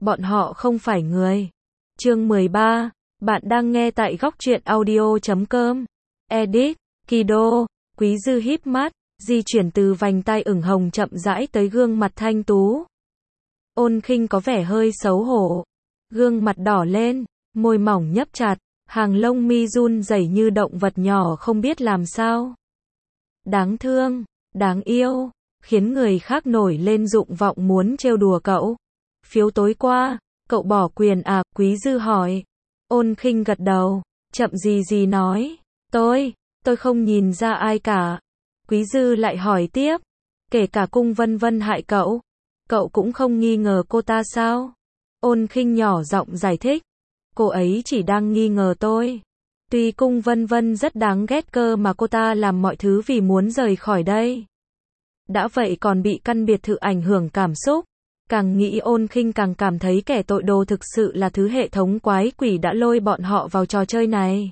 bọn họ không phải người. Chương 13, bạn đang nghe tại góc truyện audio.com. Edit, Kido, Quý Dư híp mắt, di chuyển từ vành tai ửng hồng chậm rãi tới gương mặt thanh tú. Ôn Khinh có vẻ hơi xấu hổ, gương mặt đỏ lên, môi mỏng nhấp chặt, hàng lông mi run rẩy như động vật nhỏ không biết làm sao. Đáng thương, đáng yêu, khiến người khác nổi lên dụng vọng muốn trêu đùa cậu. Phiếu tối qua, cậu bỏ quyền à? Quý Dư hỏi. Ôn Khinh gật đầu, chậm gì nói, tôi không nhìn ra ai cả. Quý Dư lại hỏi tiếp, kể cả Cung Vân Vân hại cậu cũng không nghi ngờ cô ta sao? Ôn Khinh nhỏ giọng giải thích, cô ấy chỉ đang nghi ngờ tôi. Tuy Cung Vân Vân rất đáng ghét cơ mà cô ta làm mọi thứ vì muốn rời khỏi đây. Đã vậy còn bị căn biệt thự ảnh hưởng cảm xúc. Càng nghĩ Ôn Khinh càng cảm thấy kẻ tội đồ thực sự là thứ hệ thống quái quỷ đã lôi bọn họ vào trò chơi này.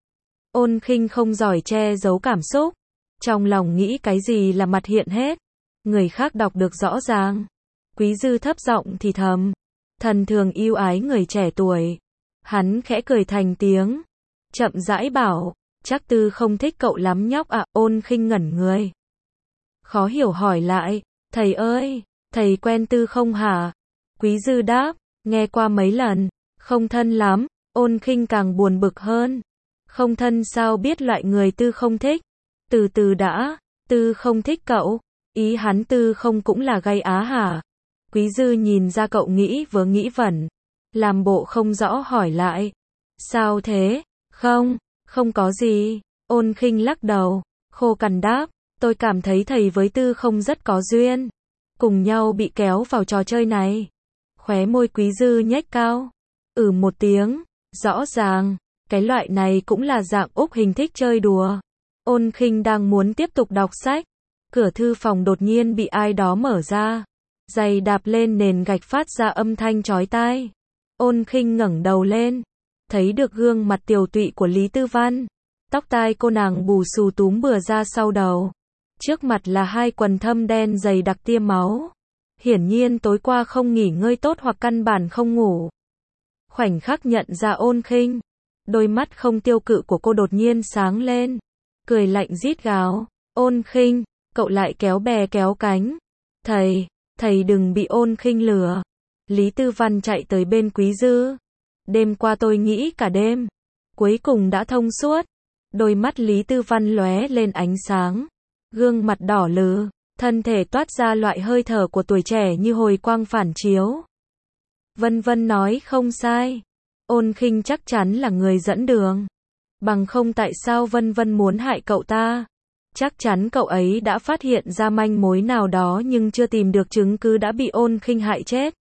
Ôn Khinh không giỏi che giấu cảm xúc. Trong lòng nghĩ cái gì là mặt hiện hết. Người khác đọc được rõ ràng. Quý Dư thấp giọng thì thầm. Thần thường yêu ái người trẻ tuổi. Hắn khẽ cười thành tiếng. Chậm rãi bảo, chắc Tư không thích cậu lắm nhóc ạ. Ôn Khinh ngẩn người. Khó hiểu hỏi lại, thầy ơi, thầy quen Tư không hả? Quý Dư đáp, nghe qua mấy lần, không thân lắm. Ôn Khinh càng buồn bực hơn. Không thân sao biết loại người Tư không thích? Từ từ đã, Tư không thích cậu, ý hắn Tư không cũng là gay á hả? Quý Dư nhìn ra cậu nghĩ vớ nghĩ vẩn, làm bộ không rõ hỏi lại. Sao thế? Không có gì. Ôn Khinh lắc đầu, khô cằn đáp, tôi cảm thấy thầy với Tư không rất có duyên. Cùng nhau bị kéo vào trò chơi này. Khóe môi Quý Dư nhếch cao. Một tiếng, rõ ràng, cái loại này cũng là dạng Úc Hình thích chơi đùa. Ôn Khinh đang muốn tiếp tục đọc sách. Cửa thư phòng đột nhiên bị ai đó mở ra. Giày đạp lên nền gạch phát ra âm thanh chói tai. Ôn Khinh ngẩng đầu lên. Thấy được gương mặt tiều tụy của Lý Tư Văn. Tóc tai cô nàng bù xù túm bừa ra sau đầu. Trước mặt là hai quần thâm đen dày đặc tia máu. Hiển nhiên tối qua không nghỉ ngơi tốt hoặc căn bản không ngủ. Khoảnh khắc nhận ra Ôn Khinh. Đôi mắt không tiêu cự của cô đột nhiên sáng lên. Cười lạnh rít gào. Ôn Khinh, cậu lại kéo bè kéo cánh. Thầy đừng bị Ôn Khinh lừa. Lý Tư Văn chạy tới bên Quý Dư. Đêm qua tôi nghĩ cả đêm. Cuối cùng đã thông suốt. Đôi mắt Lý Tư Văn lóe lên ánh sáng. Gương mặt đỏ lừ. Thân thể toát ra loại hơi thở của tuổi trẻ như hồi quang phản chiếu. Vân Vân nói không sai. Ôn Khinh chắc chắn là người dẫn đường. Bằng không tại sao Vân Vân muốn hại cậu ta? Chắc chắn cậu ấy đã phát hiện ra manh mối nào đó nhưng chưa tìm được chứng cứ đã bị Ôn Khinh hại chết.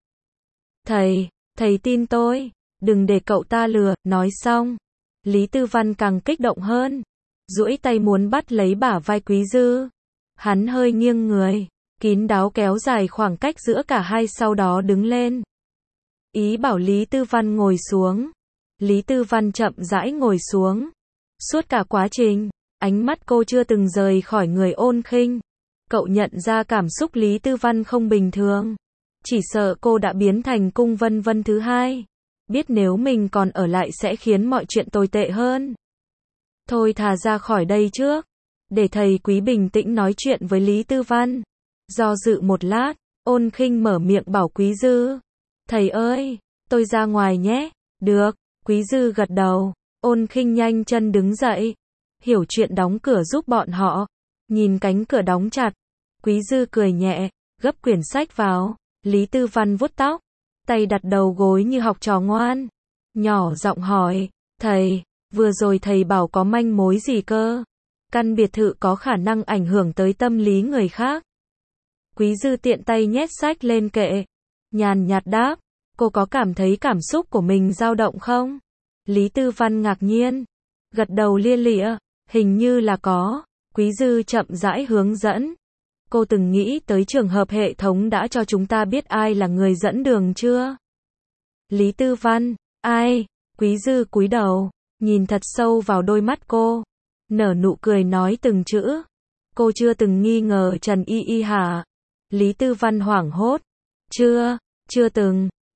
Thầy tin tôi, đừng để cậu ta lừa. Nói xong, Lý Tư Văn càng kích động hơn, duỗi tay muốn bắt lấy bả vai Quý Dư. Hắn hơi nghiêng người, kín đáo kéo dài khoảng cách giữa cả hai sau đó đứng lên. Ý bảo Lý Tư Văn ngồi xuống. Lý Tư Văn chậm rãi ngồi xuống. Suốt cả quá trình, ánh mắt cô chưa từng rời khỏi người Ôn Khinh. Cậu nhận ra cảm xúc Lý Tư Văn không bình thường. Chỉ sợ cô đã biến thành Cung Vân Vân thứ hai. Biết nếu mình còn ở lại sẽ khiến mọi chuyện tồi tệ hơn. Thôi thà ra khỏi đây trước. Để thầy Quý bình tĩnh nói chuyện với Lý Tư Văn. Do dự một lát, Ôn Khinh mở miệng bảo Quý Dư. Thầy ơi, tôi ra ngoài nhé. Được, Quý Dư gật đầu. Ôn Khinh nhanh chân đứng dậy. Hiểu chuyện đóng cửa giúp bọn họ. Nhìn cánh cửa đóng chặt. Quý Dư cười nhẹ, gấp quyển sách vào. Lý Tư Văn vuốt tóc. Tay đặt đầu gối như học trò ngoan. Nhỏ giọng hỏi. Thầy, vừa rồi thầy bảo có manh mối gì cơ? Căn biệt thự có khả năng ảnh hưởng tới tâm lý người khác. Quý Dư tiện tay nhét sách lên kệ. Nhàn nhạt đáp. Cô có cảm thấy cảm xúc của mình dao động không? Lý Tư Văn ngạc nhiên. Gật đầu lia lịa. Hình như là có. Quý Dư chậm rãi hướng dẫn. Cô từng nghĩ tới trường hợp hệ thống đã cho chúng ta biết ai là người dẫn đường chưa? Lý Tư Văn. Ai? Quý Dư cúi đầu. Nhìn thật sâu vào đôi mắt cô. Nở nụ cười nói từng chữ. Cô chưa từng nghi ngờ Trần Y Y hả? Lý Tư Văn hoảng hốt. Chưa từng.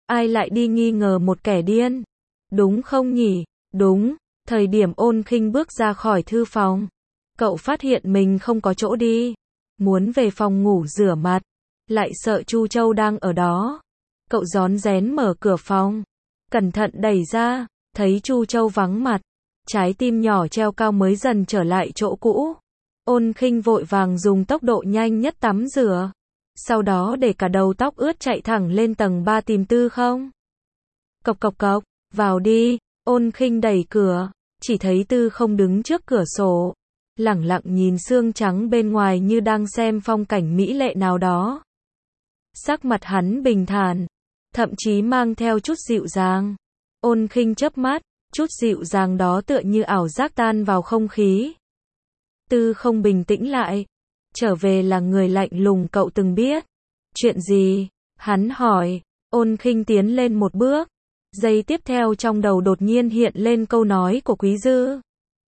Ai lại đi nghi ngờ một kẻ điên? Đúng không nhỉ? Đúng. Thời điểm Ôn Khinh bước ra khỏi thư phòng, cậu phát hiện mình không có chỗ đi. Muốn về phòng ngủ rửa mặt, lại sợ Chu Châu đang ở đó. Cậu rón rén mở cửa phòng, cẩn thận đẩy ra, thấy Chu Châu vắng mặt. Trái tim nhỏ treo cao mới dần trở lại chỗ cũ. Ôn Khinh vội vàng dùng tốc độ nhanh nhất tắm rửa. Sau đó để cả đầu tóc ướt chạy thẳng lên tầng 3 tìm Tư Không. Cộc cộc cộc, vào đi. Ôn Khinh đẩy cửa, chỉ thấy Tư Không đứng trước cửa sổ, lẳng lặng nhìn sương trắng bên ngoài như đang xem phong cảnh mỹ lệ nào đó. Sắc mặt hắn bình thản, thậm chí mang theo chút dịu dàng. Ôn Khinh chớp mắt, chút dịu dàng đó tựa như ảo giác tan vào không khí. Tư Không bình tĩnh lại, trở về là người lạnh lùng cậu từng biết. Chuyện gì? Hắn hỏi. Ôn Khinh tiến lên một bước. Giây tiếp theo trong đầu đột nhiên hiện lên câu nói của Quý Dư.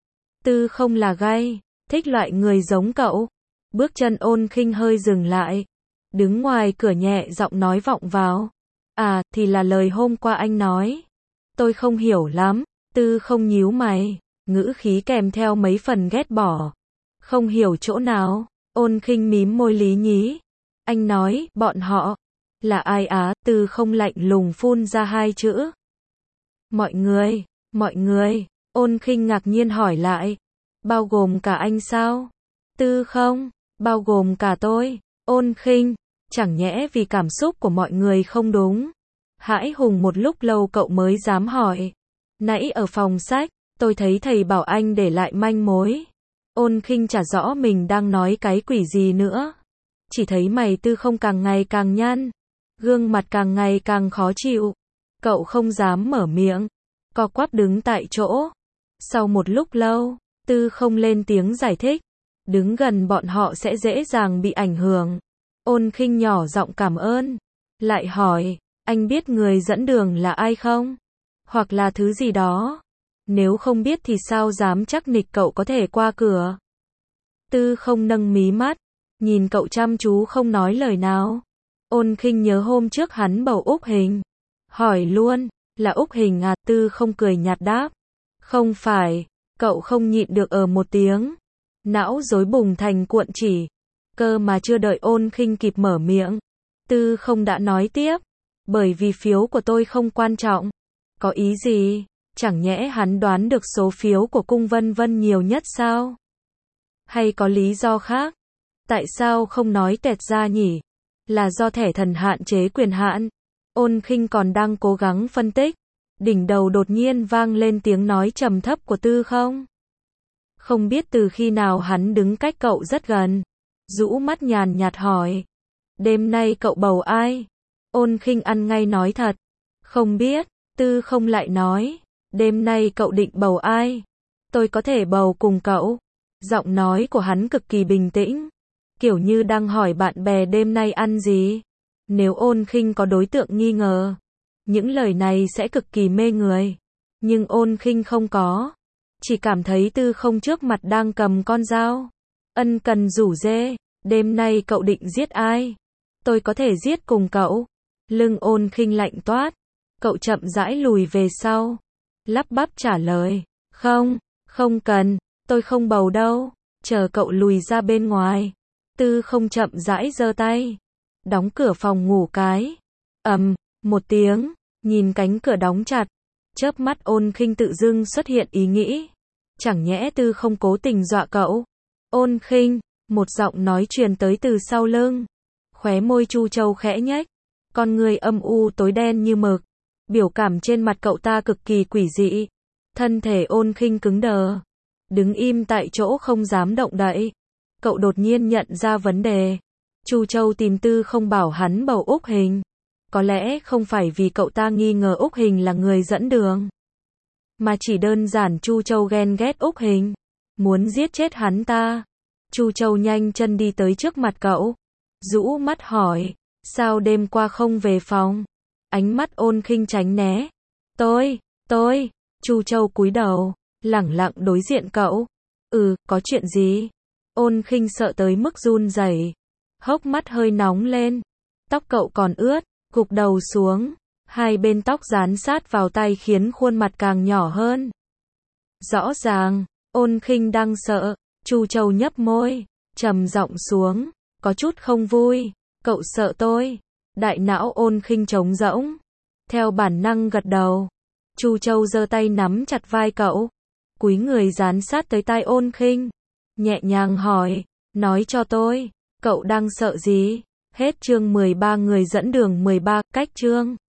Tư Không là gay, thích loại người giống cậu. Bước chân Ôn Khinh hơi dừng lại, đứng ngoài cửa nhẹ giọng nói vọng vào. À, thì là lời hôm qua anh nói. Tôi không hiểu lắm. Tư Không nhíu mày, ngữ khí kèm theo mấy phần ghét bỏ. Không hiểu chỗ nào? Ôn Khinh mím môi lý nhí. Anh nói, bọn họ là ai á? Tư Không lạnh lùng phun ra hai chữ. Mọi người, mọi người. Ôn Khinh ngạc nhiên hỏi lại. Bao gồm cả anh sao? Tư Không, bao gồm cả tôi. Ôn Khinh, chẳng nhẽ vì cảm xúc của mọi người không đúng? Hãi hùng một lúc lâu cậu mới dám hỏi. Nãy ở phòng sách, tôi thấy thầy bảo anh để lại manh mối. Ôn Khinh chả rõ mình đang nói cái quỷ gì nữa. Chỉ thấy mày Tư Không càng ngày càng nhăn, gương mặt càng ngày càng khó chịu. Cậu không dám mở miệng, co quắp đứng tại chỗ. Sau một lúc lâu, Tư Không lên tiếng giải thích. Đứng gần bọn họ sẽ dễ dàng bị ảnh hưởng. Ôn Khinh nhỏ giọng cảm ơn. Lại hỏi, anh biết người dẫn đường là ai không? Hoặc là thứ gì đó? Nếu không biết thì sao dám chắc nịch cậu có thể qua cửa? Tư Không nâng mí mắt, nhìn cậu chăm chú không nói lời nào. Ôn Khinh nhớ hôm trước hắn bầu Úc Hình. Hỏi luôn, là Úc Hình à? Tư Không cười nhạt đáp. Không phải. Cậu không nhịn được một tiếng. Não rối bùng thành cuộn chỉ. Cơ mà chưa đợi Ôn Khinh kịp mở miệng, Tư Không đã nói tiếp. Bởi vì phiếu của tôi không quan trọng. Có ý gì? Chẳng nhẽ hắn đoán được số phiếu của Cung Vân Vân nhiều nhất sao? Hay có lý do khác? Tại sao không nói tẹt ra nhỉ? Là do thẻ thần hạn chế quyền hạn? Ôn Khinh còn đang cố gắng phân tích. Đỉnh đầu đột nhiên vang lên tiếng nói trầm thấp của Tư Không. Không biết từ khi nào hắn đứng cách cậu rất gần. Rũ mắt nhàn nhạt hỏi. Đêm nay cậu bầu ai? Ôn Khinh ăn ngay nói thật. Không biết. Tư Không lại nói. Đêm nay cậu định bầu ai? Tôi có thể bầu cùng cậu. Giọng nói của hắn cực kỳ bình tĩnh. Kiểu như đang hỏi bạn bè đêm nay ăn gì. Nếu Ôn Khinh có đối tượng nghi ngờ, những lời này sẽ cực kỳ mê người. Nhưng Ôn Khinh không có. Chỉ cảm thấy Tư Không trước mặt đang cầm con dao. Ân cần rủ rê. Đêm nay cậu định giết ai? Tôi có thể giết cùng cậu. Lưng Ôn Khinh lạnh toát. Cậu chậm rãi lùi về sau. Lắp bắp trả lời. Không, không cần. Tôi không bầu đâu. Chờ cậu lùi ra bên ngoài. Tư Không chậm rãi giơ tay. Đóng cửa phòng ngủ cái. Một tiếng. Nhìn cánh cửa đóng chặt. Chớp mắt Ôn Khinh tự dưng xuất hiện ý nghĩ. Chẳng nhẽ Tư Không cố tình dọa cậu? Ôn Khinh. Một giọng nói truyền tới từ sau lưng. Khóe môi Chu Châu khẽ nhếch. Con người âm u tối đen như mực. Biểu cảm trên mặt cậu ta cực kỳ quỷ dị. Thân thể Ôn Khinh cứng đờ. Đứng im tại chỗ không dám động đậy. Cậu đột nhiên nhận ra vấn đề. Chu Châu tìm Tư Không bảo hắn bầu Úc Hình. Có lẽ không phải vì cậu ta nghi ngờ Úc Hình là người dẫn đường. Mà chỉ đơn giản Chu Châu ghen ghét Úc Hình. Muốn giết chết hắn ta. Chu Châu nhanh chân đi tới trước mặt cậu. Rũ mắt hỏi. Sao đêm qua không về phòng? Ánh mắt Ôn Khinh tránh né. Tôi. Chu Châu cúi đầu. Lẳng lặng đối diện cậu. Có chuyện gì? Ôn Khinh sợ tới mức run rẩy. Hốc mắt hơi nóng lên. Tóc cậu còn ướt. Gục đầu xuống. Hai bên tóc dán sát vào tay khiến khuôn mặt càng nhỏ hơn. Rõ ràng, Ôn Khinh đang sợ. Chu Châu nhấp môi, trầm giọng xuống, có chút không vui. Cậu sợ tôi? Đại não Ôn Khinh trống rỗng. Theo bản năng gật đầu. Chu Châu giơ tay nắm chặt vai cậu, cúi người dán sát tới tai Ôn Khinh, nhẹ nhàng hỏi, nói cho tôi, cậu đang sợ gì? Hết chương 13. Người dẫn đường 13, cách chương